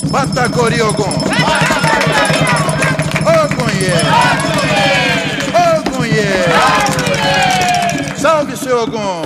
Batacori Ogum. Ogunhê. Ogunhê. Salve, seu Ogum.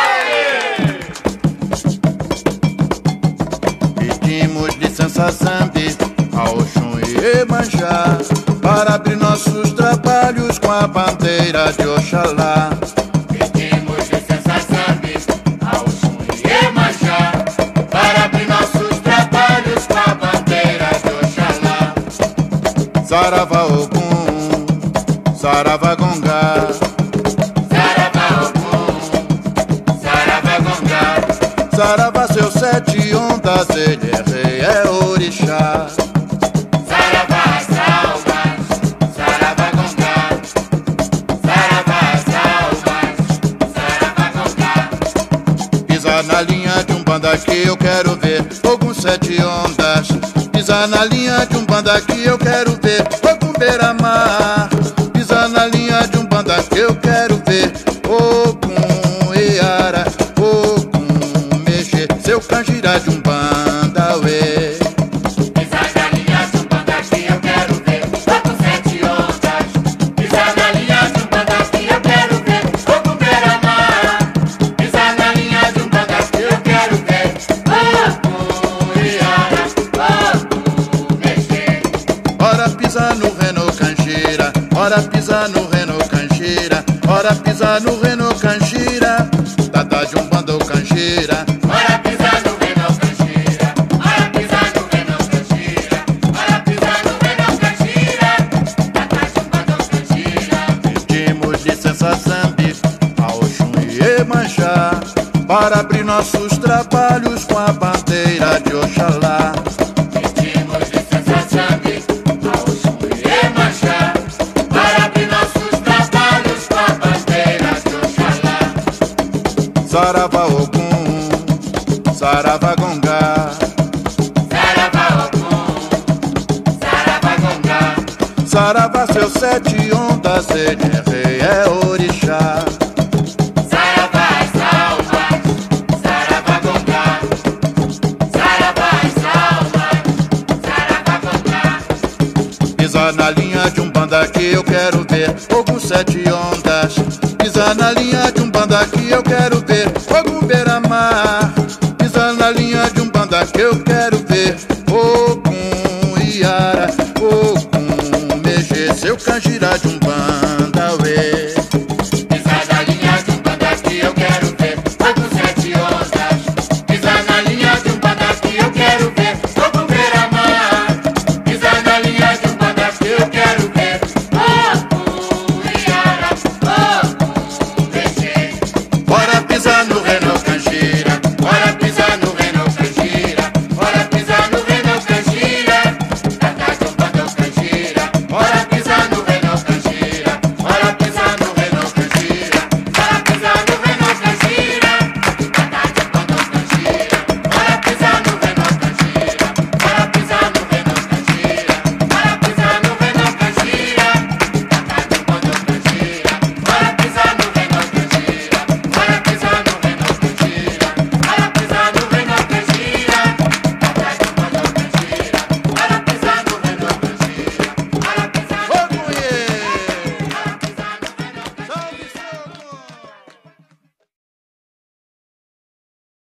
Pedimos licença, Zambi, ao Oxum e Iemanjá, para abrir nossos trabalhos com a bandeira de Oxalá. Pedimos licença, Zambi, ao Oxum e Iemanjá, para abrir nossos trabalhos com a bandeira de Oxalá. Saravá Ogum, Saravá Gongá. Saravá Ogum, Saravá Gongá. Saravá, seus sete ondas, ele é rei, é orixá. Saravá as almas, Saravá Gongá. Saravá as almas, Saravá Gongá. Pisa na linha de Umbanda que eu quero ver Ogum sete ondas. Pisa na linha de Umbanda que eu quero ver Ogum beira-mar. Pisa na linha de Umbanda que eu quero ver Ogum Iara, Ogum Mexer, seu canjirá de Umbanda, ué. Pisa na linha de Umbanda que eu quero ver Ogum sete ondas. Pisa na linha de Umbanda que eu quero ver Ogum beira-mar. Pisa na linha de Umbanda que eu quero ver Ogum Iara, Ogum Mexer. Ora pisa no reno canjira, ora pisa no reno canjira, ora pisa no reno canjira, tata de Umbanda ou canjira. Ora pisa no Reno Canjira, ora pisa no Reno Canjira, ora pisa no Reno Canjira, tata de Umbanda ou Canjira. Pedimos licença, Zambi, ao Oxum e Iemanjá, para abrir nossos trabalhos com a bandeira de Oxalá. Pedimos licença, Zambi, ao Oxum e Iemanjá, para abrir nossos trabalhos com a bandeira de Oxalá. Saravá Ogum, Saravá Gongá. Saravá Ogum, Saravá Gongá. Saravá, seus sete ondas, ele é rei, é orixá. Saravá as almas, Saravá Gongá. Saravá as almas, Saravá Gongá. Pisa na linha de Umbanda que eu quero ver Ogum sete ondas. Pisa na linha de Umbanda que eu quero ver Ogum beira-mar. Pisa na linha de Umbanda que eu quero ver Ogum Iara, Ogum Mexer, seu canjirá de Umbanda.